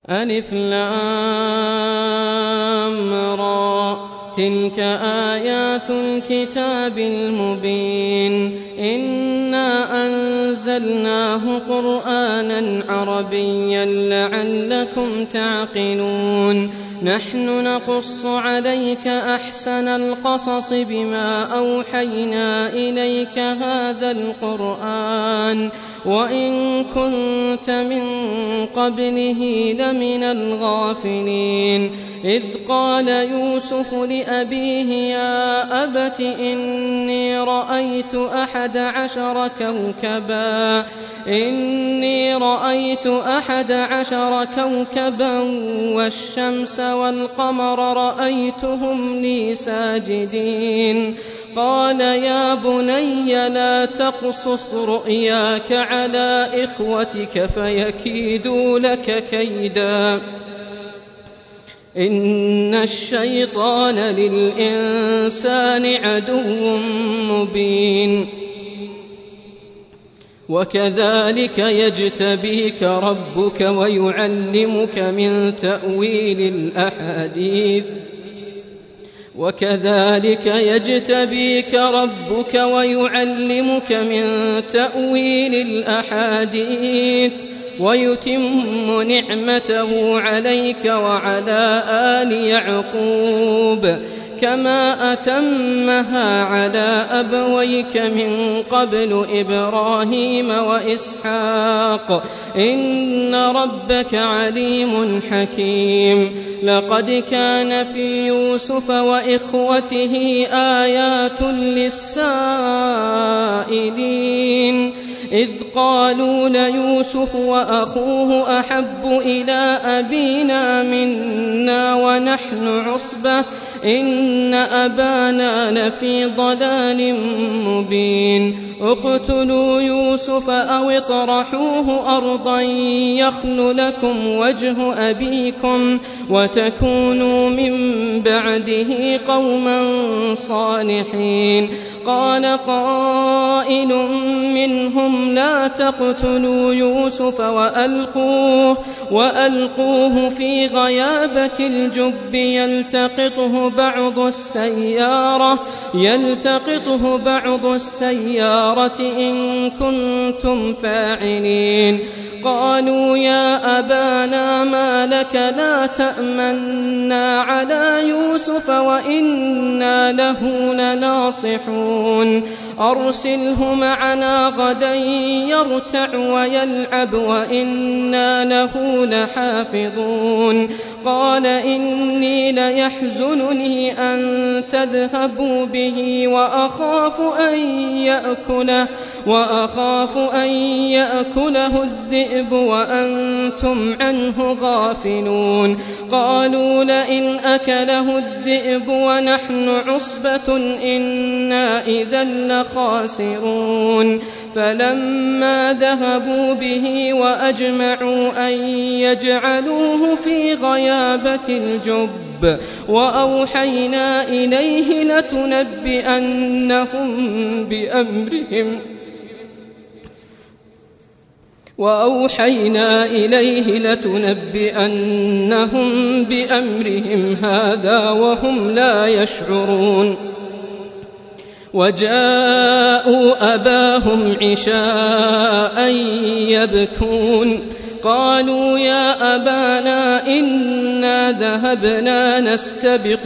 ألف لام را تلك آيات الكتاب المبين إنا أنزلناه قرآنا عربيا لعلكم تعقلون نحن نقص عليك أحسن القصص بما أوحينا إليك هذا القرآن وإن كنت من قبله لمن الغافلين إذ قال يوسف لأبيه يا أبت إني رأيت 11 كوكبا والشمس والقمر رأيتهم لي ساجدين قال يا بني لا تقصص رؤياك على إخوتك فيكيدوا لك كيدا إن الشيطان للإنسان عدو مبين وكذلك يجتبيك ربك ويعلمك من تأويل الأحاديث ويتم نعمته عليك وعلى آل يعقوب كما أتمها على أبويك من قبل إبراهيم وإسحاق إن ربك عليم حكيم لقد كان في يوسف وإخوته آيات للسائلين إذ قالوا ليوسف وأخوه أحب إلى أبينا منا ونحن عصبة إن أبانا لفي ضلال مبين اقتلوا يوسف أو اطرحوه أرضا يخل لكم وجه أبيكم وتكونوا من بعده قوما صالحين قال قائل منهم لا تقتلوا يوسف وألقوه في غيابة الجب يلتقطه بعض السيارة إن كنتم فاعلين قالوا يا أبانا ما لك لا تأمنا على يوسف وإنا له لناصحون أرسله معنا غدا يرتع ويلعب وإنا له لحافظون قال إني ليحزنني أن تذهبوا به وأخاف أن يأكله الذئب وأنتم عنه غافلون قالوا لئن أكله الذئب ونحن عصبة إنا إذا لخاسرون فلما ذهبوا به وأجمعوا أن يجعلوه في غيابة الجب وأوحينا إليه لتنبئنهم بأمرهم هذا وهم لا يشعرون وجاءوا أباهم عشاء يبكون قالوا يا أبانا إنا ذهبنا نستبق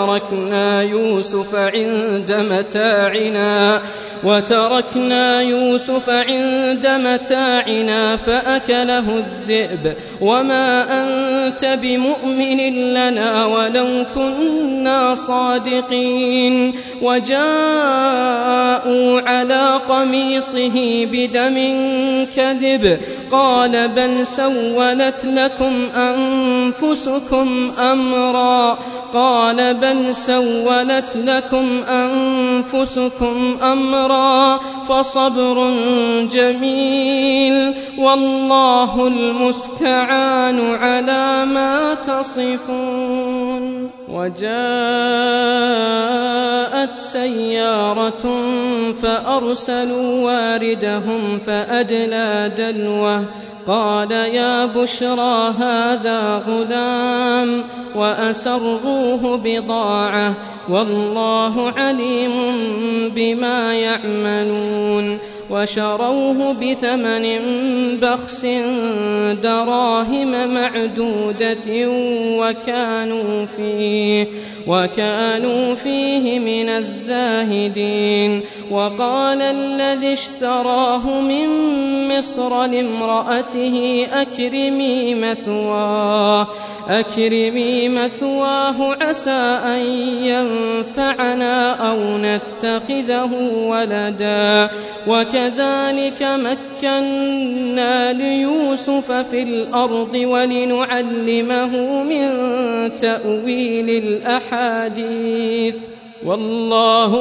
وتركنا يوسف عند متاعنا فأكله الذئب وما أنت بمؤمن لنا ولو كنا صادقين وجاءوا على قميصه بدم كذب قال بل سولت لكم أنفسكم أمرا فصبر جميل والله المستعان على ما تصفون وجاءت سيارة فأرسلوا واردهم فأدلى دلوه قال يا بشرى هذا غلام وأسروه بضاعة والله عليم بما يعملون وشروه بثمن بخس دراهم معدودة وكانوا فيه من الزاهدين. وقال الذي اشتراه من مصر لامرأته أكرمي مثواه عسى أن ينفعنا أو نتخذه ولدا وكذلك مكنا ليوسف في الأرض ولنعلمه من تأويل الأحاديث والله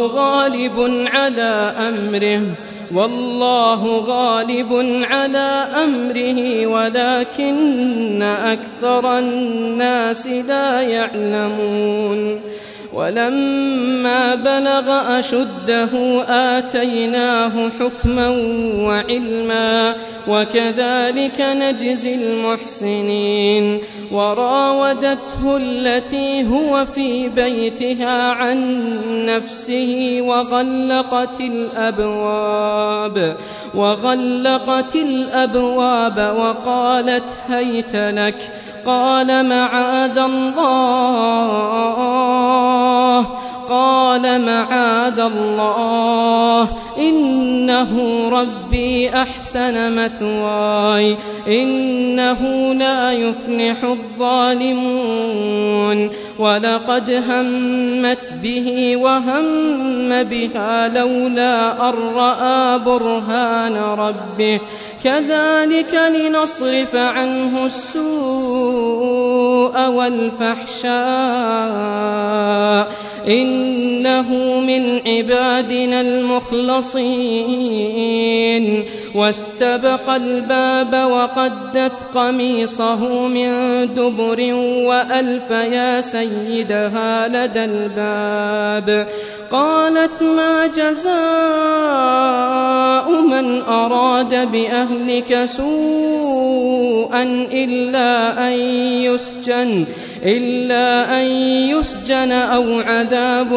غالب على أمره ولكن أكثر الناس لا يعلمون. ولما بلغ أشده آتيناه حكما وعلما وكذلك نجزي المحسنين. وراودته التي هو في بيتها عن نفسه وغلقت الأبواب وقالت هيت لك قال معاذ الله إنه ربي أحسن مثواي إنه لا يفلح الظالمون. ولقد همت به وهم بها لولا أن رأى برهان ربه كذلك لنصرف عنه السوء والفحشاء إنه من عبادنا المخلصين. واستبق الباب وقدت قميصه من دبر وألف يا سيدها لدى الباب. قالت ما جزاء من أراد بأهلك سوءا إلا أن يسجن أو عذاب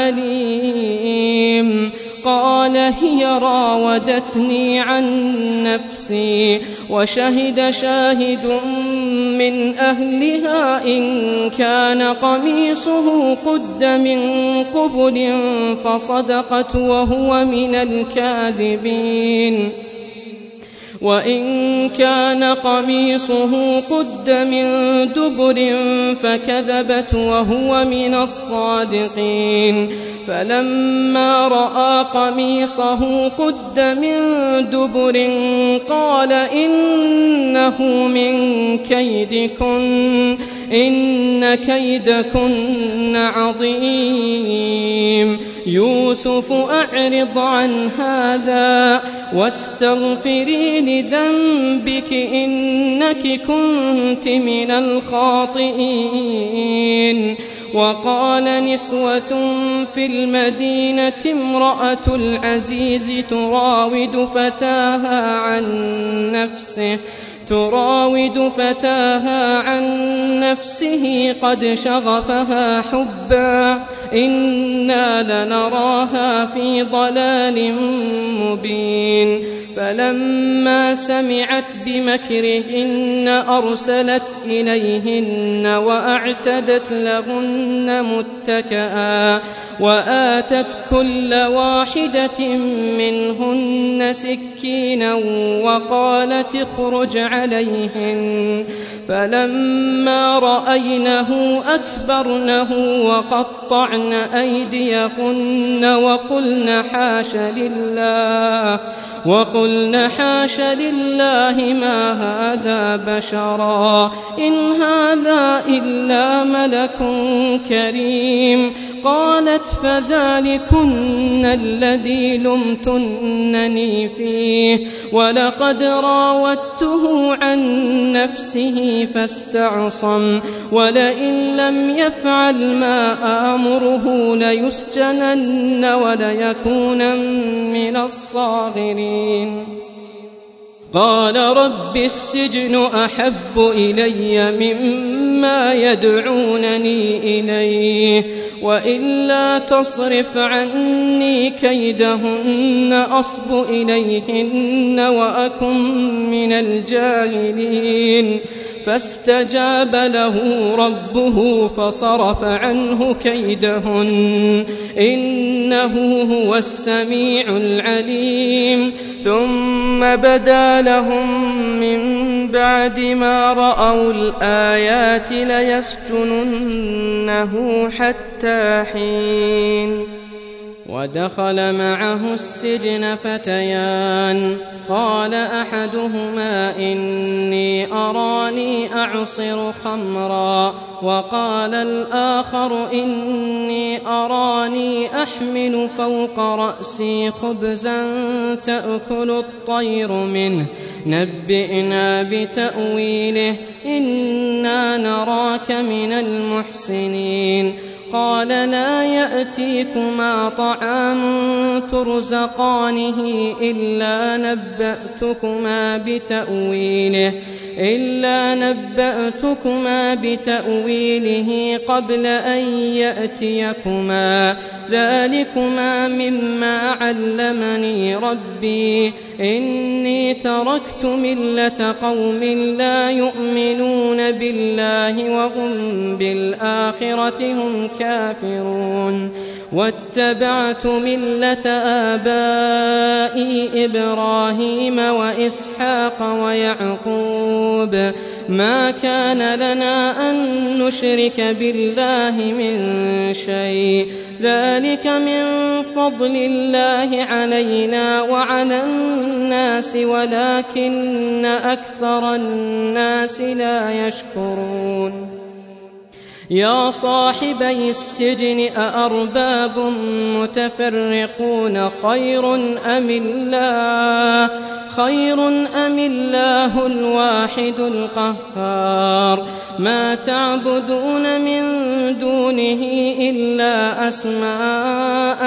أليم. قال هي راودتني عن نفسي وشهد شاهد من أهلها إن كان قميصه قد من قبل فصدقت وهو من الكاذبين وإن كان قميصه قد من دبر فكذبت وهو من الصادقين. فلما رأى قميصه قد من دبر قال إنه من كيدكن إن كيدكن عظيم. يوسف أعرض عن هذا واستغفري لذنبك إنك كنت من الخاطئين. وقال نسوة في المدينة امرأة العزيز تراود فتاها عن نفسه قد شغفها حبا إنا لنراها في ضلال مبين. فلما سمعت بمكرهن أرسلت إليهن وأعتدت لهن متكئا وآتت كل واحدة منهن سكينا وقالت اخرج عليهن. فلما رأينه أكبرنه وقطعن أيديهن وقلن حاش لله ما هذا بشرا إن هذا إلا ملك كريم. قالت فذلكن الذي لمتنني فيه ولقد راودته عن نفسه فاستعصم ولئن لم يفعل ما آمره ليسجنن وليكونن من الصاغرين. قال رب السجن أحب إلي مما يدعونني إليه وإلا تصرف عني كيدهن أصب إليهن وأكن من الجاهلين فاستجاب له ربه فصرف عنه كيدهن إنه هو السميع العليم ثم بدا لهم من بعد ما رأوا الآيات ليسجننه حتى حين ودخل معه السجن فتيان قال أحدهما إني أراني أعصر خمرا وقال الآخر إني أراني أحمل فوق رأسي خبزا تأكل الطير منه نبئنا بتأويله إنا نراك من المحسنين قال لا يأتيكما طعام ترزقانه إلا نبأتكما بتأويله قبل أن يأتيكما ذلكما مما علمني ربي إني تركت ملة قوم لا يؤمنون بالله وهم بالآخرة هم كافرون واتبعت ملة آبائي إبراهيم وإسحاق ويعقوب ما كان لنا أن نشرك بالله من شيء ذلك من فضل الله علينا وعلى الناس ولكن أكثر الناس لا يشكرون يا صاحبي السجن أأرباب متفرقون خير أم الله الواحد القهار ما تعبدون من دونه إلا أسماء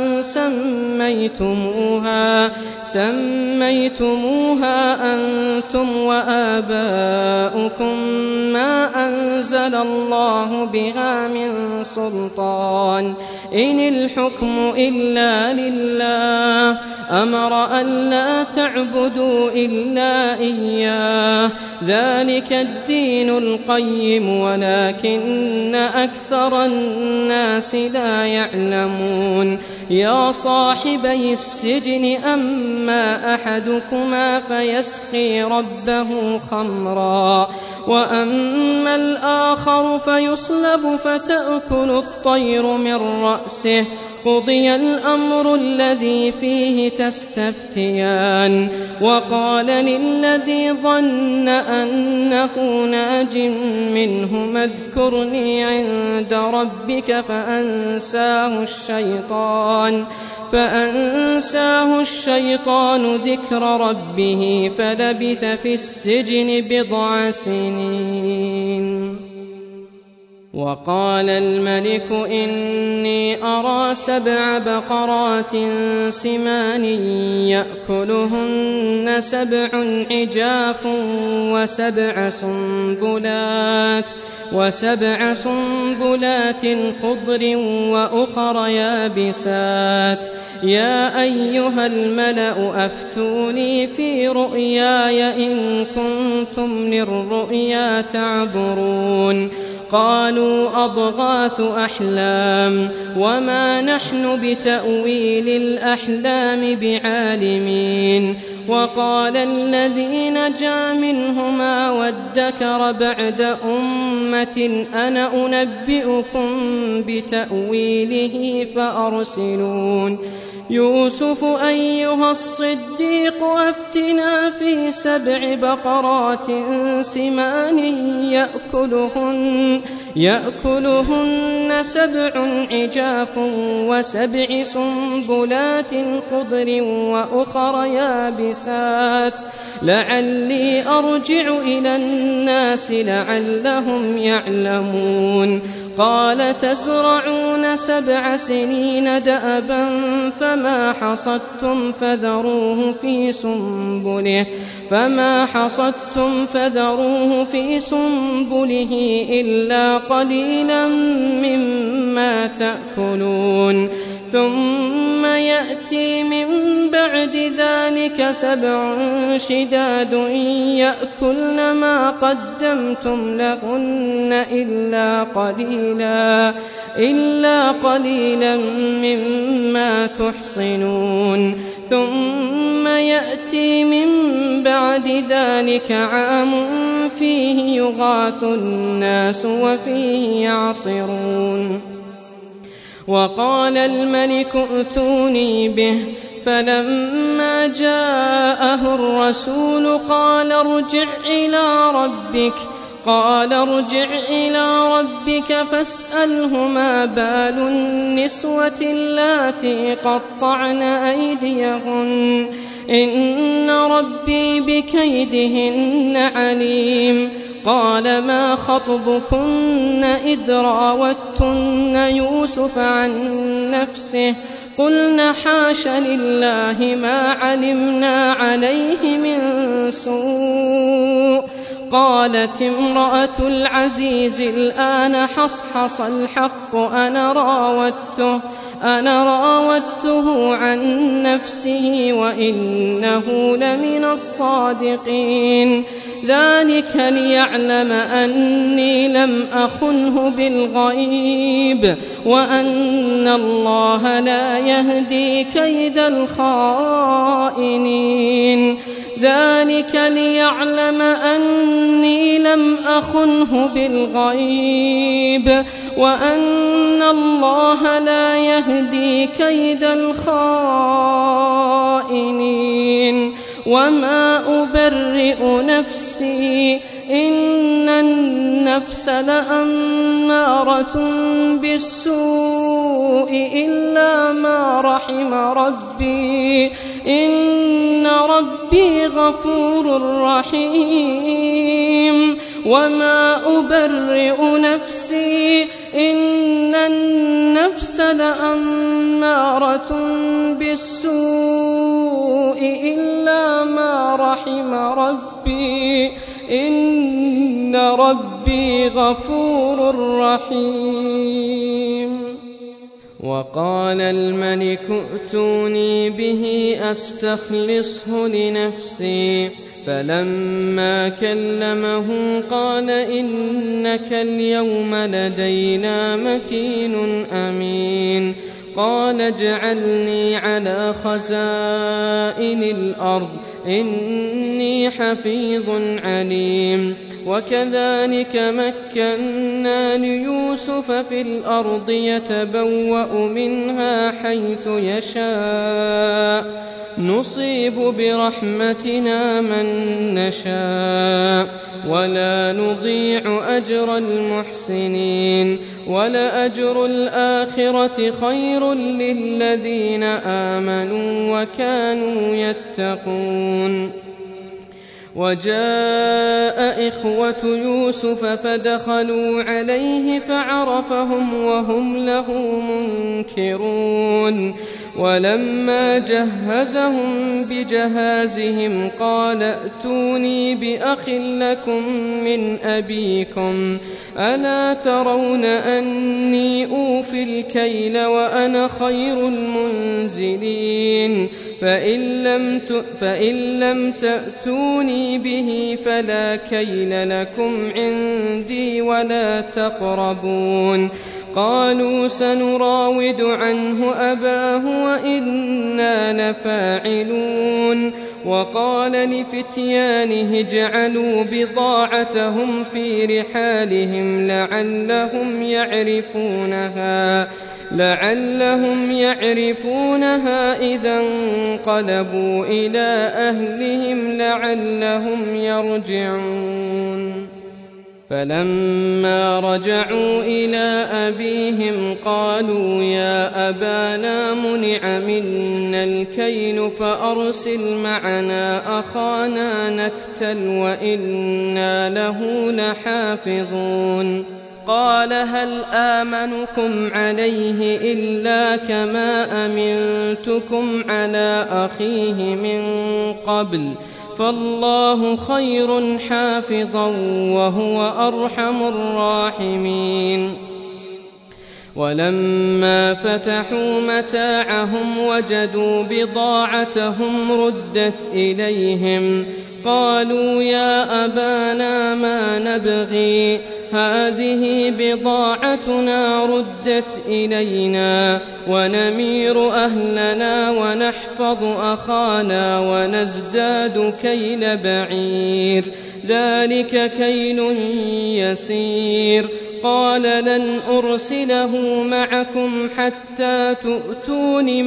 سميتموها أنتم وآباؤكم ما أنزل الله بها من سلطان إن الحكم إلا لله أمر ألا تعبدوا إلا إياه ذلك الدين القيم ولكن أكثر الناس لا يعلمون يا صاحبي السجن أما أحدكما فيسقي ربه خمرا وأما الآخر فيصلب فتأكل الطير من رأسه قضي الأمر الذي فيه تستفتيان وقال للذي ظن أنه ناج منهما اذكرني عند ربك فأنساه الشيطان ذكر ربه فلبث في السجن 9 سنين وقال الملك إني أرى 7 بقرات سمان يأكلهن 7 عجاف وسبع سنبلات خضر وأخر يابسات يا أيها الملأ أفتوني في رؤياي إن كنتم للرؤيا تعبرون قالوا أضغاث أحلام وما نحن بتأويل الأحلام بعالمين وقال الذي نجا منهما وادكر بعد أمة أنا أنبئكم بتأويله فأرسلون يوسف أيها الصديق أفتنا في 7 بقرات سمان يأكلهن 7 عجاف و7 سنبلات خضر وأخر يابسات لعلي أرجع إلى الناس لعلهم يعلمون قال تزرعون 7 سنين دأبا فما حصدتم فذروه في سنبله إلا قليلا مما تأكلون ثم يأتي من بعد ذلك 7 شداد يأكلن ما قدمتم لهن إلا قليلا مما تحصنون ثم يأتي من بعد ذلك عام فيه يغاث الناس وفيه يعصرون وقال الملك ائتوني به فلما جاءه الرسول قال ارجع إلى ربك فاسأله ما بال النسوة اللاتي قطعن أيديهن إن ربي بكيدهن عليم قال ما خطبكن إذ راوتن يوسف عن نفسه قلنا حاش لله ما علمنا عليه من سوء قالت امرأة العزيز الآن حصحص الحق أنا راودته عن نفسه وإنه لمن الصادقين ذلك ليعلم أني لم أخنه بالغيب وأن الله لا يهدي كيد الخائنين ذلك ليعلم أني لم أخنه بالغيب وأن الله لا يهدي كيد الخائنين وما أبرئ نفسي إن النفس لأمارة بالسوء إلا ما رحم ربي إن ربي غفور رحيم وما أبرئ نفسي إن النفس لأمارة بالسوء إلا ما رحم ربي إن ربي غفور رحيم وقال الملك ائتوني به أستخلصه لنفسي فلما كلمه قال إنك اليوم لدينا مكين أمين قال اجعلني على خزائن الأرض إني حفيظ عليم وكذلك مكنا ليوسف في الأرض يتبوأ منها حيث يشاء نصيب برحمتنا من نشاء ولا نضيع أجر المحسنين ولأجر الآخرة خير للذين آمنوا وكانوا يتقون وجاء إخوة يوسف فدخلوا عليه فعرفهم وهم له منكرون ولما جهزهم بجهازهم قال ائتوني بأخ لكم من أبيكم ألا ترون أني أوفي الكيل وأنا خير المنزلين فإن لم تأتوني به فلا كيل لكم عندي ولا تقربون قالوا سنراود عنه أباه وإنا لفاعلون وقال لفتيانه اجعلوا بضاعتهم في رحالهم لعلهم يعرفونها إذا انقلبوا إلى أهلهم لعلهم يرجعون فلما رجعوا إلى أبيهم قالوا يا أبانا منع منا الكيل فأرسل معنا أخانا نكتل وإنا له لحافظون قال هل آمنكم عليه إلا كما أمنتكم على أخيه من قبل فالله خير حافظا وهو أرحم الراحمين ولما فتحوا متاعهم وجدوا بضاعتهم ردت إليهم قالوا يا أبانا ما نبغي هذه بضاعتنا ردت إلينا ونمير أهلنا ونحفظ أخانا ونزداد كيل بعير ذلك كيل يسير قال لن أرسله معكم حتى تؤتون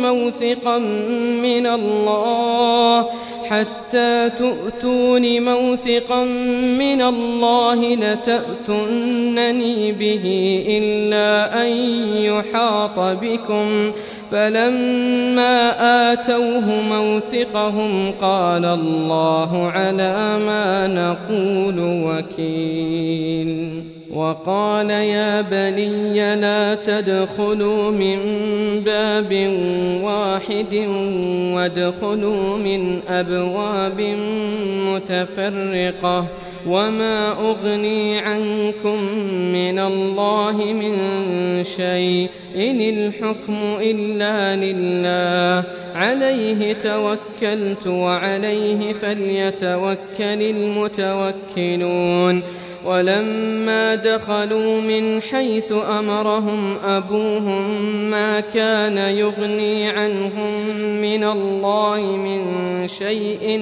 موثقا من الله لتأتونني به إلا أن يحاط بكم فلما آتوه موثقهم قال الله على ما نقول وكيل وقال يا بني لا تدخلوا من باب واحد وادخلوا من أبواب متفرقة وما أغني عنكم من الله من شيء إن الحكم إلا لله عليه توكلت وعليه فليتوكل المتوكلون ولما دخلوا من حيث أمرهم أبوهم ما كان يغني عنهم من الله من شيء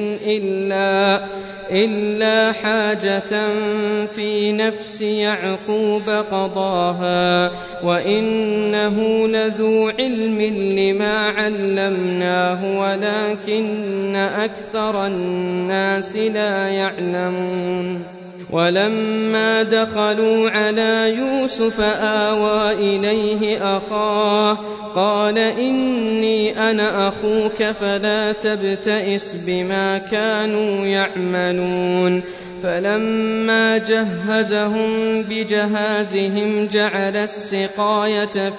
إلا حاجة في نفس يعقوب قضاها وإنه لذو علم لما علمناه ولكن أكثر الناس لا يعلمون ولما دخلوا على يوسف آوى إليه أخاه قال إني أنا أخوك فلا تبتئس بما كانوا يعملون فلما جهزهم بجهازهم جعل السقاية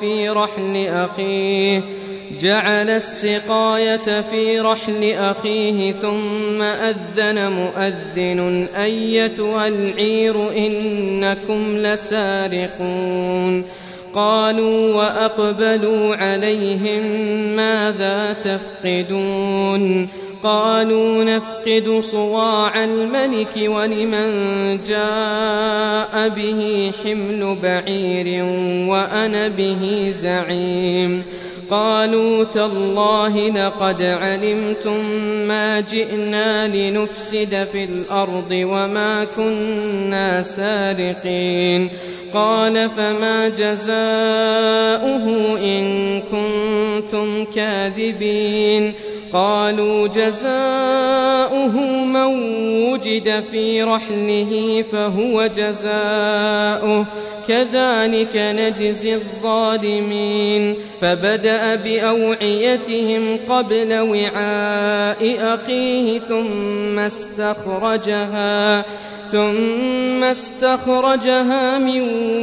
في رحل أخيه ثم أذن مؤذن أيتها العير إنكم لسارقون قالوا وأقبلوا عليهم ماذا تفقدون قالوا نفقد صواع الملك ولمن جاء به حمل بعير وأنا به زعيم قالوا تالله لقد علمتم ما جئنا لنفسد في الأرض وما كنا سارقين قال فما جزاؤه إن كنتم كاذبين قالوا جزاؤه من وجد في رحله فهو جزاؤه كذلك نجزي الظالمين فبدأ بأوعيتهم قبل وعاء أخيه ثم استخرجها من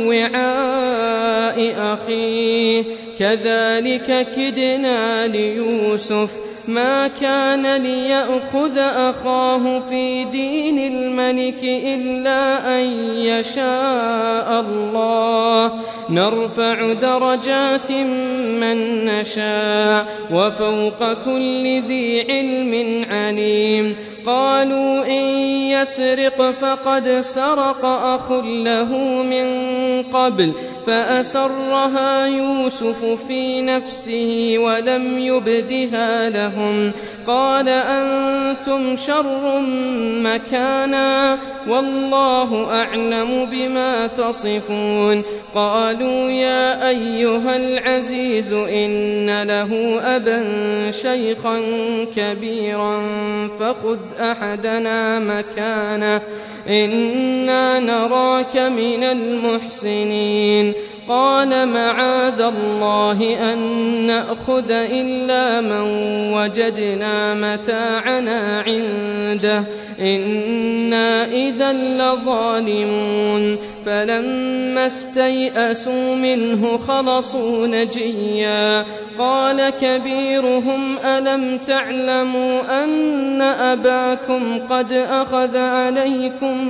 وعاء أخيه كذلك كدنا ليوسف ما كان ليأخذ أخاه في دين الملك إلا أن يشاء الله نرفع درجات من نشاء وفوق كل ذي علم عليم قالوا إن يسرق فقد سرق أخ له من قبل فأسرها يوسف في نفسه ولم يبدها لهم قال أنتم شر مكانا والله أعلم بما تصفون قالوا يا أيها العزيز إن له أبا شيخا كبيرا فخذ أحدنا مكانه إنا نراك من المحسنين قال معاذ الله أن نأخذ إلا من وجدنا متاعنا عنده إنا إذا لظالمون فلما استيئسوا منه خلصوا نجيا قال كبيرهم ألم تعلموا أن أباكم قد أخذ عليكم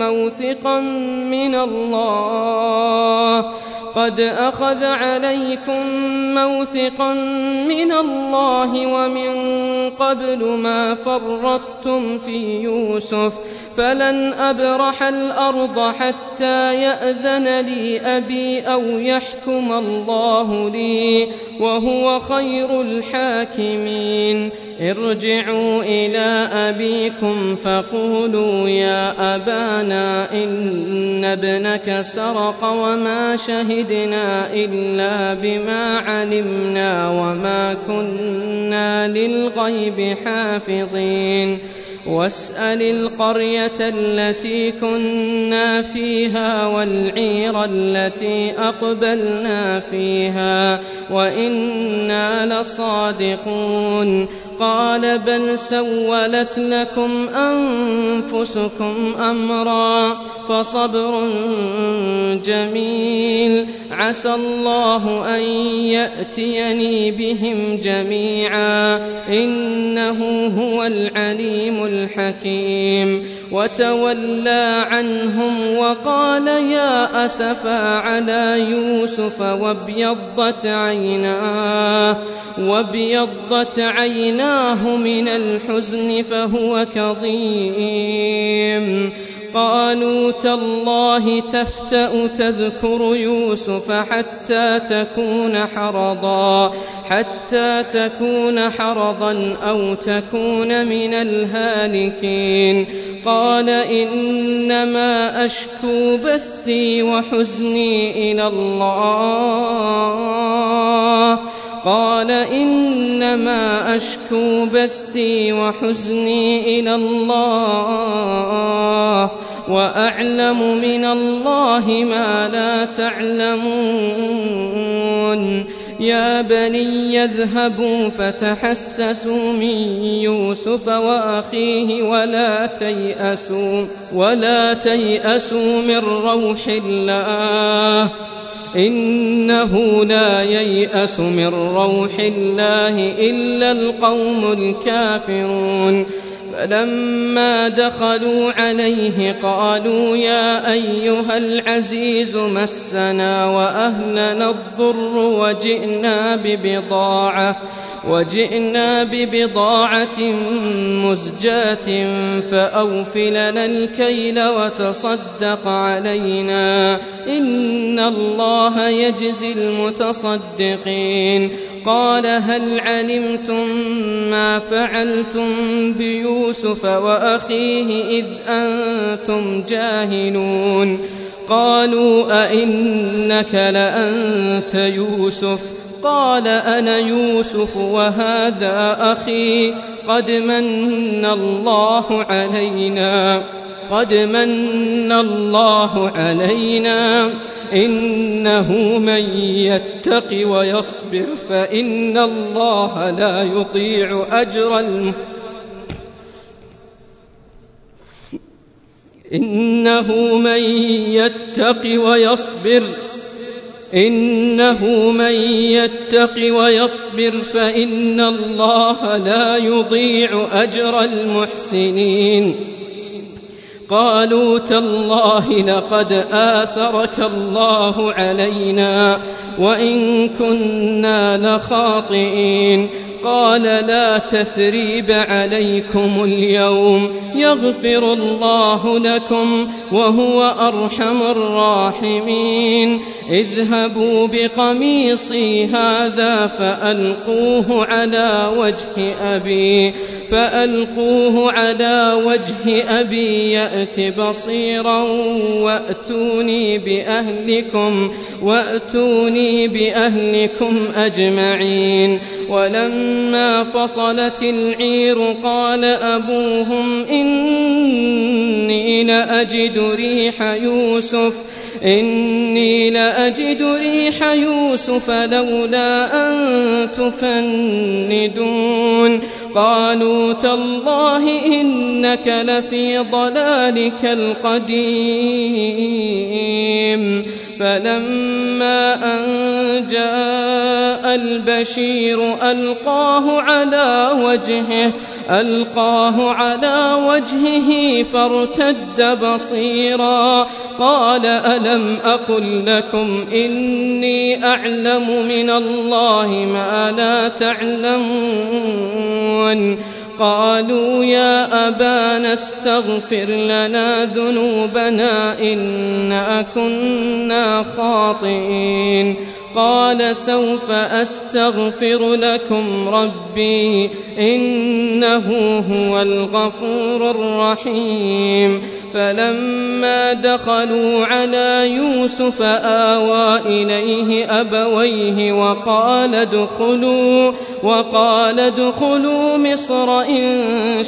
موثقا من الله ومن قبل ما فرطتم في يوسف فلن أبرح الأرض حتى يأذن لي أبي أو يحكم الله لي وهو خير الحاكمين ارجعوا إلى أبيكم فقولوا يا أبانا إن ابنك سرق وما شهدنا إلا بما علمنا وما كنا للغيب حافظين واسأل القرية التي كنا فيها والعير التي أقبلنا فيها وإنا لصادقون قال بل سولت لكم أنفسكم أمرا فصبر جميل عسى الله أن يأتيني بهم جميعا إنه هو العليم الحكيم وتولى عنهم وقال يا أسفا على يوسف وابيضت عيناه من الحزن فهو كظيم قالوا تالله تفتأ تذكر يوسف حتى تكون حرضا أو تكون من الهالكين قال إنما أشكو بثي وحزني إلى الله وأعلم من الله ما لا تعلمون يا بني اذهبوا فتحسسوا من يوسف وأخيه ولا تيأسوا من روح الله إنه لا ييأس من روح الله إلا القوم الكافرون فلما دخلوا عليه قالوا يا أيها العزيز مسنا وأهلنا الضر وجئنا ببضاعة مزجاة فأوف لنا الكيل وتصدق علينا إن الله يجزي المتصدقين قال هل علمتم ما فعلتم بيوسف وأخيه إذ أنتم جاهلون قالوا أئنك لأنت يوسف قال أنا يوسف وهذا أخي قد من الله علينا إنه من يتق ويصبر فإن الله لا يضيع أجر إنه من يتق ويصبر فإن الله لا يضيع أجر المحسنين قالوا تالله لقد آثرك الله علينا وإن كنا لخاطئين قال لا تثريب عليكم اليوم يغفر الله لكم وهو أرحم الراحمين اذهبوا بقميصي هذا فألقوه على وجه أبي يأت بصيرا وأتوني بأهلكم أجمعين ولما فصلت العير قال أبوهم إني لأجد ريح يوسف لولا أن تفندون قالوا تالله إنك لفي ضلالك القديم فلما أن جاء البشير ألقاه على وجهه فارتد بصيرا قال ألم أقل لكم إني أعلم من الله ما لا تعلمون قالوا يا أبانا استغفر لنا ذنوبنا إنا كنا خاطئين قال سوف أستغفر لكم ربي إنه هو الغفور الرحيم فلما دخلوا على يوسف آوى إليه أبويه وقال ادخلوا مصر إن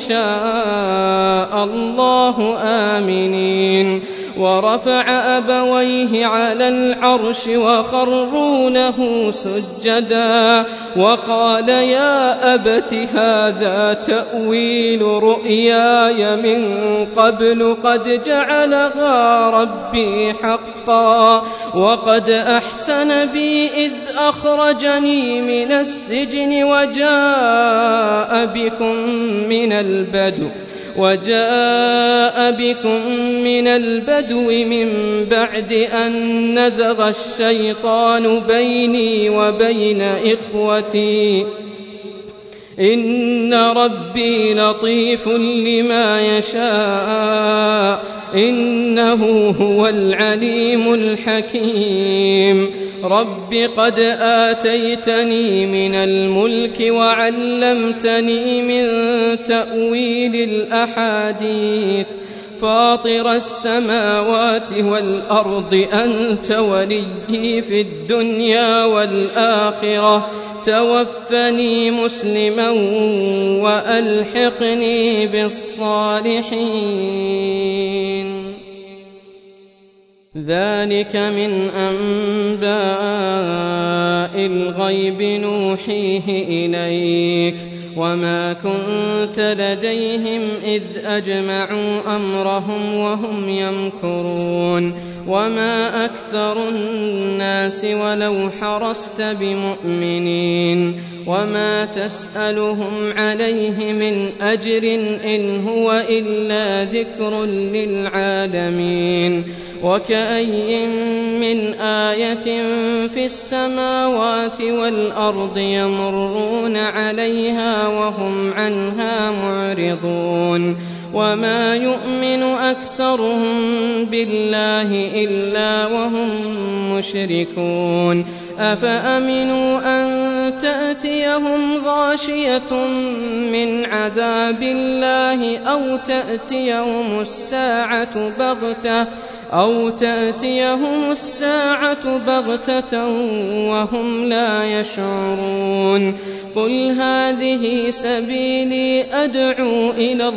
شاء الله آمنين ورفع أبويه على العرش وخروا له سجدا وقال يا أبت هذا تأويل رؤياي من قبل قد جعلها ربي حقا وقد أحسن بي إذ أخرجني من السجن وجاء بكم من البدو من بعد أن نزغ الشيطان بيني وبين إخوتي إن ربي لطيف لما يشاء إنه هو العليم الحكيم رب قد آتيتني من الملك وعلمتني من تأويل الأحاديث فاطر السماوات والأرض أنت وليي في الدنيا والآخرة توفني مسلما وألحقني بالصالحين ذلك من أنباء الغيب نوحيه إليك وما كنت لديهم إذ أجمعوا أمرهم وهم يمكرون وما أكثر الناس ولو حرصت بمؤمنين وما تسألهم عليه من أجر إن هو إلا ذكر للعالمين وكأي من آية في السماوات والأرض يمرون عليها وهم عنها معرضون وما يؤمن أكثرهم بالله إلا وهم مشركون أفأمنوا أن تأتيهم غاشية من عذاب الله أو تأتيهم الساعة بغتة وهم لا يشعرون قل هذه سبيلي أدعو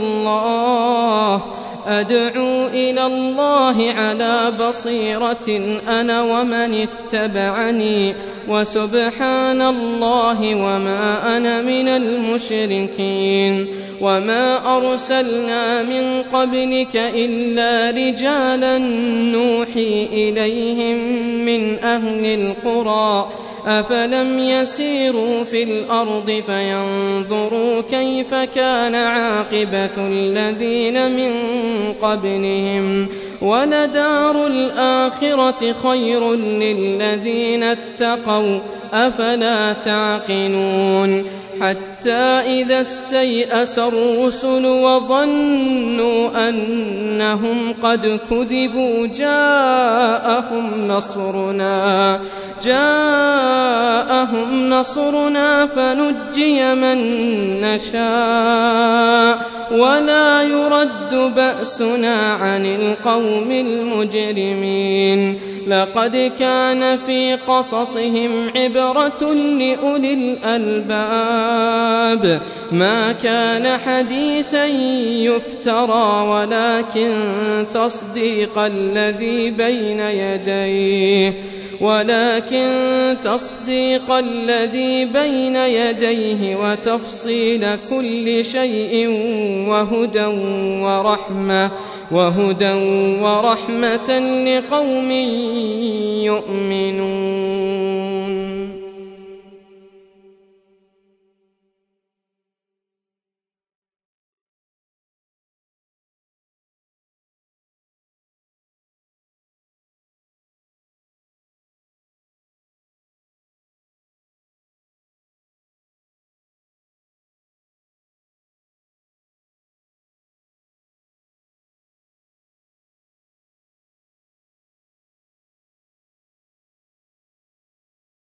إلى الله على بصيرة أنا ومن اتبعني وسبحان الله وما أنا من المشركين وما أرسلنا من قبلك إلا رجالا نوحي إليهم من أهل القرى أفلم يسيروا في الأرض فينظروا كيف كان عاقبة الذين من قبلهم ولدار الآخرة خير للذين اتقوا أفلا تعقلون حتى إذا استيأس الرسل وظنوا أنهم قد كذبوا جاءهم نصرنا فنجي من نشاء ولا يرد بأسنا عن القوم المجرمين لقد كان في قصصهم عبرة لأولي الألباب ما كان حديثا يفترى ولكن تصديق الذي بين يديه وتفصيل كل شيء وهدى ورحمة لقوم يؤمنون.